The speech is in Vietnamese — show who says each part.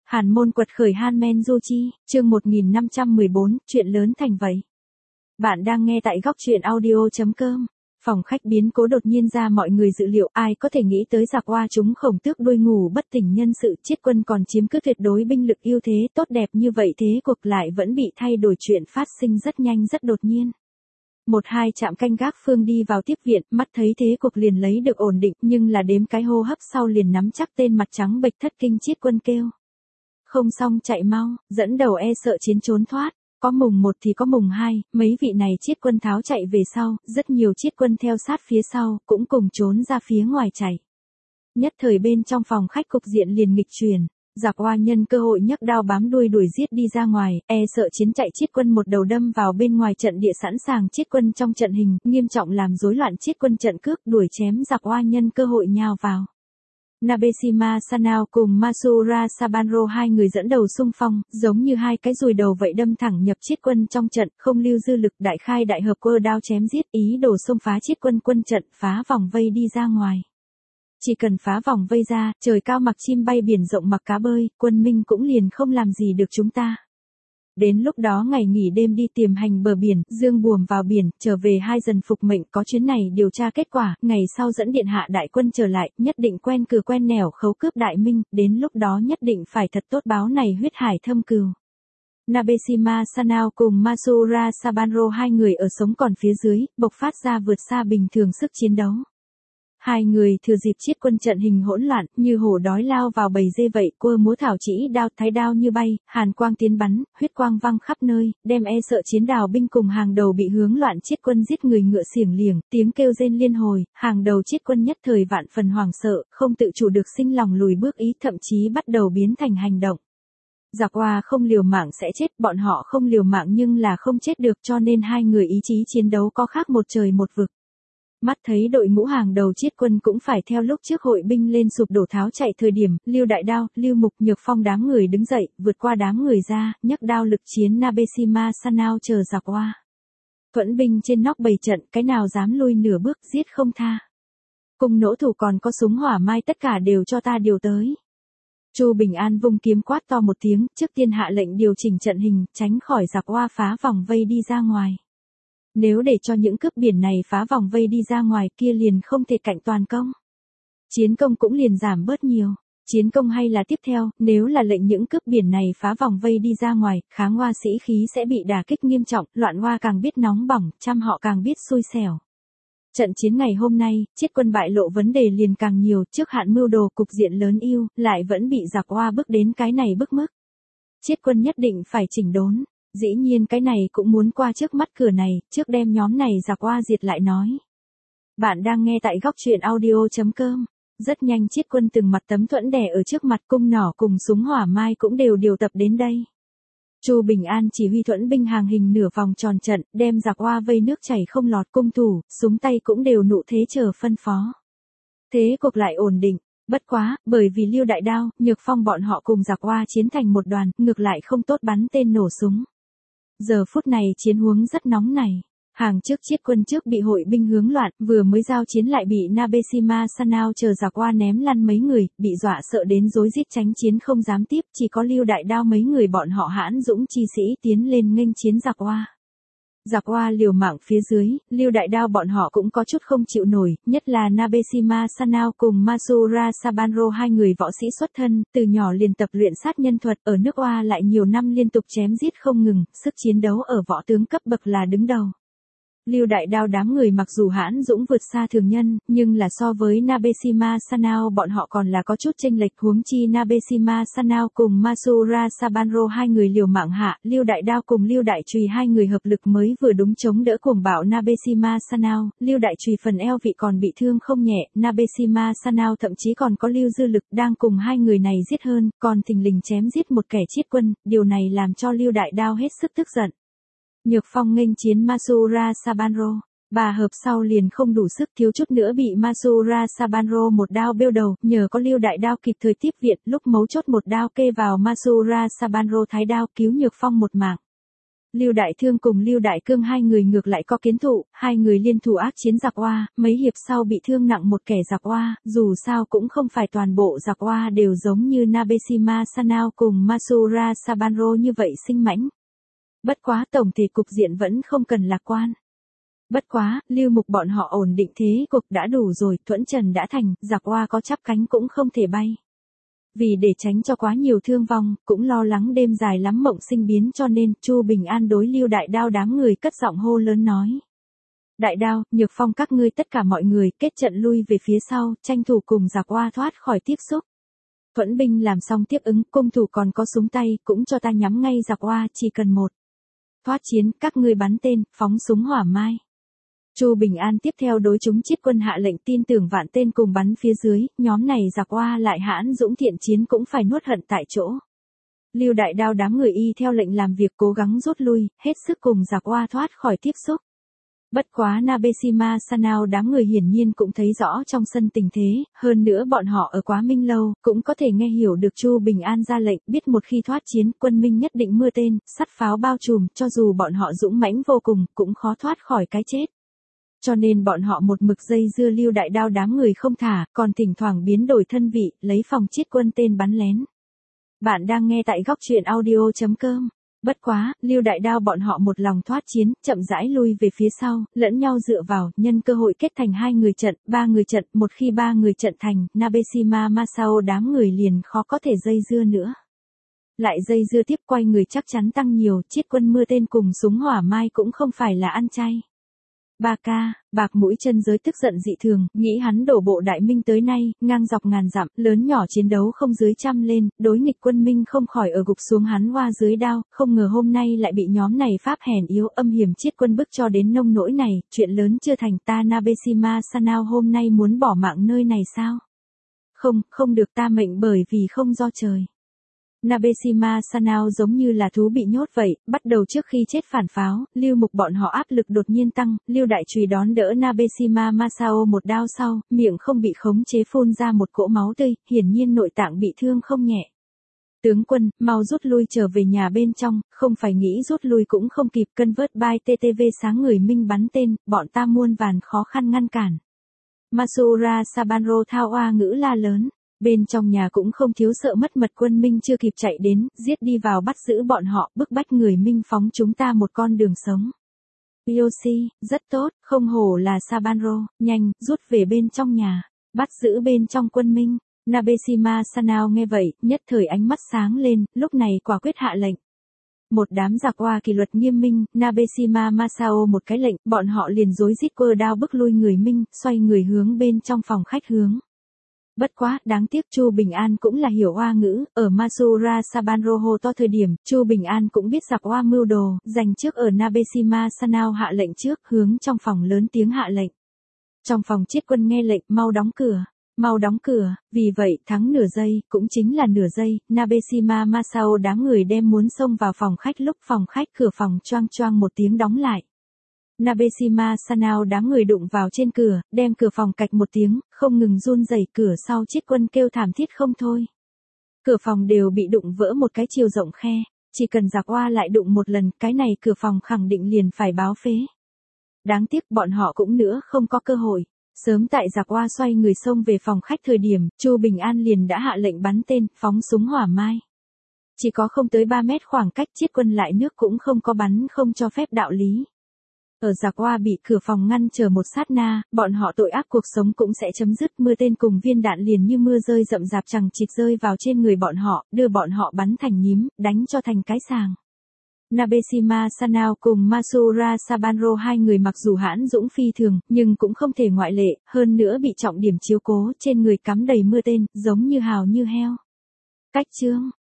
Speaker 1: Hàn môn quật khởi Hanmen Du Chi, chương 1514, chuyện lớn thành vậy. Bạn đang nghe tại góc truyện audio.com. Phòng khách biến cố đột nhiên ra mọi người dự liệu, ai có thể nghĩ tới giặc oa chúng khổng tước đuôi ngủ bất tỉnh nhân sự, Chiết Quân còn chiếm cứ tuyệt đối binh lực ưu thế tốt đẹp như vậy, thế cuộc lại vẫn bị thay đổi, chuyện phát sinh rất nhanh rất đột nhiên. Một hai trạm canh gác phương đi vào tiếp viện, mắt thấy thế cuộc liền lấy được ổn định, nhưng là đếm cái hô hấp sau liền nắm chắc tên mặt trắng bệch thất kinh Chiết Quân kêu. Không xong chạy mau, dẫn đầu e sợ chiến trốn thoát. Có mùng 1 thì có mùng 2, mấy vị này Chiết Quân tháo chạy về sau, rất nhiều Chiết Quân theo sát phía sau, cũng cùng trốn ra phía ngoài chạy. Nhất thời bên trong phòng khách cục diện liền nghịch chuyển, giặc oa nhân cơ hội nhấc đao bám đuôi đuổi giết đi ra ngoài, e sợ chiến chạy Chiết Quân một đầu đâm vào bên ngoài trận địa, sẵn sàng Chiết Quân trong trận hình, nghiêm trọng làm rối loạn Chiết Quân trận cước, đuổi chém giặc oa nhân cơ hội nhào vào. Nabesima Sanao cùng Masura Sabanro hai người dẫn đầu xung phong, giống như hai cái dùi đầu vậy đâm thẳng nhập Chiết Quân trong trận, không lưu dư lực, đại khai đại hợp quơ đao chém giết, ý đồ xông phá Chiết Quân quân trận, phá vòng vây đi ra ngoài. Chỉ cần phá vòng vây ra, trời cao mặc chim bay biển rộng mặc cá bơi, quân Minh cũng liền không làm gì được chúng ta. Đến lúc đó ngày nghỉ đêm đi tiềm hành bờ biển, dương buồm vào biển, trở về 2 dần phục mệnh, có chuyến này điều tra kết quả, ngày sau dẫn điện hạ đại quân trở lại, nhất định quen cừ quen nẻo khấu cướp đại minh, đến lúc đó nhất định phải thật tốt báo này huyết hải thâm cừu. Nabesima Sanao cùng Masura Sabanro hai người ở sống còn phía dưới, bộc phát ra vượt xa bình thường sức chiến đấu. Hai người thừa dịp Chiết Quân trận hình hỗn loạn, như hổ đói lao vào bầy dê vậy, quơ múa thảo chỉ đao thái đao như bay, hàn quang tiến bắn, huyết quang văng khắp nơi, đem e sợ chiến đào binh cùng hàng đầu bị hướng loạn Chiết Quân giết người ngựa xiềng liềng, tiếng kêu rên liên hồi, hàng đầu Chiết Quân nhất thời vạn phần hoảng sợ, không tự chủ được sinh lòng lùi bước ý, thậm chí bắt đầu biến thành hành động. Giặc oa không liều mạng sẽ chết, bọn họ không liều mạng nhưng là không chết được, cho nên hai người ý chí chiến đấu có khác một trời một vực. Mắt thấy đội ngũ hàng đầu Chiết Quân cũng phải theo lúc trước hội binh lên sụp đổ tháo chạy thời điểm, Lưu Đại Đao, Lưu Mục, Nhược Phong đám người đứng dậy, vượt qua đám người ra, nhấc đao lực chiến Nabesima Sanao chờ giặc oa. Thuẫn binh trên nóc bầy trận, cái nào dám lui nửa bước, giết không tha. Cùng nỗ thủ còn có súng hỏa mai, tất cả đều cho ta điều tới. Chu Bình An vung kiếm quát to một tiếng, trước tiên hạ lệnh điều chỉnh trận hình, tránh khỏi giặc oa phá vòng vây đi ra ngoài. Nếu để cho những cướp biển này phá vòng vây đi ra ngoài kia liền không thể cạnh toàn công. Chiến công cũng liền giảm bớt nhiều. Chiến công hay là tiếp theo, nếu là lệnh những cướp biển này phá vòng vây đi ra ngoài, kháng oa sĩ khí sẽ bị đả kích nghiêm trọng, loạn oa càng biết nóng bỏng, trăm họ càng biết xui xẻo. Trận chiến ngày hôm nay, Chiết Quân bại lộ vấn đề liền càng nhiều, trước hạn mưu đồ cục diện lớn ưu, lại vẫn bị giặc oa bước đến cái này bức mức. Chiết Quân nhất định phải chỉnh đốn. Dĩ nhiên cái này cũng muốn qua trước mắt cửa này, trước đem nhóm này giặc oa diệt lại nói. Bạn đang nghe tại góc truyện audio.com. Rất nhanh Chiết Quân từng mặt tấm thuẫn đè ở trước mặt, cung nỏ cùng súng hỏa mai cũng đều điều tập đến đây. Chu Bình An chỉ huy thuẫn binh hàng hình nửa vòng tròn trận, đem giặc oa vây nước chảy không lọt, cung thủ, súng tay cũng đều nụ thế chờ phân phó. Thế cuộc lại ổn định. Bất quá, bởi vì Lưu Đại Đao, Nhược Phong bọn họ cùng giặc oa chiến thành một đoàn, ngược lại không tốt bắn tên nổ súng. Giờ phút này chiến huống rất nóng này. Hàng trước Chiết Quân trước bị hội binh hướng loạn, vừa mới giao chiến lại bị Nabesima Sanao chờ giặc oa ném lăn mấy người, bị dọa sợ đến rối rít tránh chiến không dám tiếp, chỉ có Lưu Đại Đao mấy người bọn họ hãn dũng chi sĩ tiến lên nghênh chiến giặc oa. Giặc oa liều mạng phía dưới, Lưu Đại Đao bọn họ cũng có chút không chịu nổi, nhất là Nabesima Sanao cùng Masura Sabanro hai người võ sĩ xuất thân, từ nhỏ liền tập luyện sát nhân thuật, ở nước oa lại nhiều năm liên tục chém giết không ngừng, sức chiến đấu ở võ tướng cấp bậc là đứng đầu. Lưu Đại Đao đám người mặc dù hãn dũng vượt xa thường nhân, nhưng là so với Nabesima Sanao bọn họ còn là có chút chênh lệch, huống chi Nabesima Sanao cùng Masura Sabanro hai người liều mạng hạ, Lưu Đại Đao cùng Lưu Đại Chùy hai người hợp lực mới vừa đúng chống đỡ cuồng bạo Nabesima Sanao, Lưu Đại Chùy phần eo vị còn bị thương không nhẹ, Nabesima Sanao thậm chí còn có lưu dư lực đang cùng hai người này giết hơn, còn thình lình chém giết một kẻ Chiết Quân, điều này làm cho Lưu Đại Đao hết sức tức giận. Nhược Phong nghênh chiến Masura Sabanro, bà hợp sau liền không đủ sức, thiếu chút nữa bị Masura Sabanro một đao bêu đầu, nhờ có Lưu Đại Đao kịp thời tiếp viện, lúc mấu chốt một đao kê vào Masura Sabanro thái đao cứu Nhược Phong một mạng. Lưu Đại Thương cùng Lưu Đại Cương hai người ngược lại có kiến thụ, hai người liên thủ ác chiến giặc Oa, mấy hiệp sau bị thương nặng một kẻ giặc Oa, dù sao cũng không phải toàn bộ giặc Oa đều giống như Nabesima Sanao cùng Masura Sabanro như vậy sinh mãnh. Bất quá tổng thể cục diện vẫn không cần lạc quan. Bất quá, Lưu Mục bọn họ ổn định thế cục đã đủ rồi, thuẫn trần đã thành, giặc Oa có chắp cánh cũng không thể bay. Vì để tránh cho quá nhiều thương vong, cũng lo lắng đêm dài lắm mộng sinh biến cho nên Chu Bình An đối Lưu Đại Đao đám người cất giọng hô lớn nói. Đại Đao, Nhược Phong các ngươi tất cả mọi người kết trận lui về phía sau, tranh thủ cùng giặc Oa thoát khỏi tiếp xúc. Thuẫn binh làm xong tiếp ứng, cung thủ còn có súng tay, cũng cho ta nhắm ngay giặc Oa, chỉ cần một thoát chiến, các ngươi bắn tên, phóng súng hỏa mai. Chu Bình An tiếp theo đối chúng chiết quân hạ lệnh tin tưởng vạn tên cùng bắn phía dưới, nhóm này giặc Oa lại hãn dũng thiện chiến cũng phải nuốt hận tại chỗ. Lưu Đại Đao đám người y theo lệnh làm việc cố gắng rút lui, hết sức cùng giặc Oa thoát khỏi tiếp xúc. Bất quá Nabesima Sanao đám người hiển nhiên cũng thấy rõ trong sân tình thế, hơn nữa bọn họ ở Quá Minh lâu, cũng có thể nghe hiểu được Chu Bình An ra lệnh, biết một khi thoát chiến, quân Minh nhất định mưa tên, sắt pháo bao trùm, cho dù bọn họ dũng mãnh vô cùng, cũng khó thoát khỏi cái chết. Cho nên bọn họ một mực dây dưa Lưu Đại Đao đám người không thả, còn thỉnh thoảng biến đổi thân vị, lấy phòng chiết quân tên bắn lén. Bạn đang nghe tại góc truyện audio.com. Bất quá, Lưu Đại Đao bọn họ một lòng thoát chiến, chậm rãi lui về phía sau, lẫn nhau dựa vào, nhân cơ hội kết thành 2 người trận, 3 người trận, một khi 3 người trận thành, Nabesima Masao đám người liền khó có thể dây dưa nữa. Lại dây dưa tiếp quay người chắc chắn tăng nhiều, chiết quân mưa tên cùng súng hỏa mai cũng không phải là ăn chay. Ba ca, Bạc Mũi Chân Giới tức giận dị thường, nghĩ hắn đổ bộ Đại Minh tới nay, ngang dọc ngàn dặm, lớn nhỏ chiến đấu không dưới trăm lên, đối nghịch quân Minh không khỏi ở gục xuống hắn Oa dưới đao, không ngờ hôm nay lại bị nhóm này pháp hèn yếu âm hiểm chiết quân bức cho đến nông nỗi này, chuyện lớn chưa thành, ta Nabesima Sanao hôm nay muốn bỏ mạng nơi này sao? Không được, ta mệnh bởi vì không do trời. Nabesima Sanao giống như là thú bị nhốt vậy, bắt đầu trước khi chết phản pháo, Lưu Mục bọn họ áp lực đột nhiên tăng, Lưu Đại Trùy đón đỡ Nabesima Masao một đao sau, miệng không bị khống chế phun ra một cỗ máu tươi, hiển nhiên nội tạng bị thương không nhẹ. Tướng quân, mau rút lui trở về nhà bên trong, không phải nghĩ rút lui cũng không kịp, cân vớt bai TTV sáng người Minh bắn tên, bọn ta muôn vàn khó khăn ngăn cản. Masura Sabanro thao oa ngữ la lớn. Bên trong nhà cũng không thiếu sợ mất mật, quân Minh chưa kịp chạy đến, giết đi vào bắt giữ bọn họ, bức bách người Minh phóng chúng ta một con đường sống. Yoshi, rất tốt, không hổ là Sabanro, nhanh, rút về bên trong nhà, bắt giữ bên trong quân Minh. Nabesima Sanao nghe vậy, nhất thời ánh mắt sáng lên, lúc này quả quyết hạ lệnh. Một đám giặc Oa kỷ luật nghiêm minh, Nabesima Masao một cái lệnh, bọn họ liền rối rít quơ đao bức lui người Minh, xoay người hướng bên trong phòng khách hướng. Bất quá, đáng tiếc Chu Bình An cũng là hiểu Oa ngữ, ở Masura Sabanro hô to thời điểm, Chu Bình An cũng biết giặc Oa mưu đồ, dành trước ở Nabesima Sanao hạ lệnh trước, hướng trong phòng lớn tiếng hạ lệnh. Trong phòng chiết quân nghe lệnh, mau đóng cửa, vì vậy, thắng nửa giây, cũng chính là nửa giây, Nabesima Masao đám người đem muốn xông vào phòng khách lúc phòng khách cửa phòng choang choang một tiếng đóng lại. Nabesima Sanao đám người đụng vào trên cửa, đem cửa phòng cạch một tiếng, không ngừng run rẩy, cửa sau chiết quân kêu thảm thiết không thôi. Cửa phòng đều bị đụng vỡ một cái chiều rộng khe, chỉ cần giặc Oa lại đụng một lần, cái này cửa phòng khẳng định liền phải báo phế. Đáng tiếc bọn họ cũng nữa không có cơ hội. Sớm tại giặc Oa xoay người xông về phòng khách thời điểm, Chu Bình An liền đã hạ lệnh bắn tên, phóng súng hỏa mai. Chỉ có không tới 3 mét khoảng cách chiết quân lại nước cũng không có bắn không cho phép đạo lý. Ở giặc Oa bị cửa phòng ngăn chờ một sát na, bọn họ tội ác cuộc sống cũng sẽ chấm dứt, mưa tên cùng viên đạn liền như mưa rơi rậm rạp chằng chịt rơi vào trên người bọn họ, đưa bọn họ bắn thành nhím, đánh cho thành cái sàng. Nabesima Sanao cùng Masura Sabanro hai người mặc dù hãn dũng phi thường, nhưng cũng không thể ngoại lệ, hơn nữa bị trọng điểm chiếu cố, trên người cắm đầy mưa tên, giống như hào như heo. Cách chương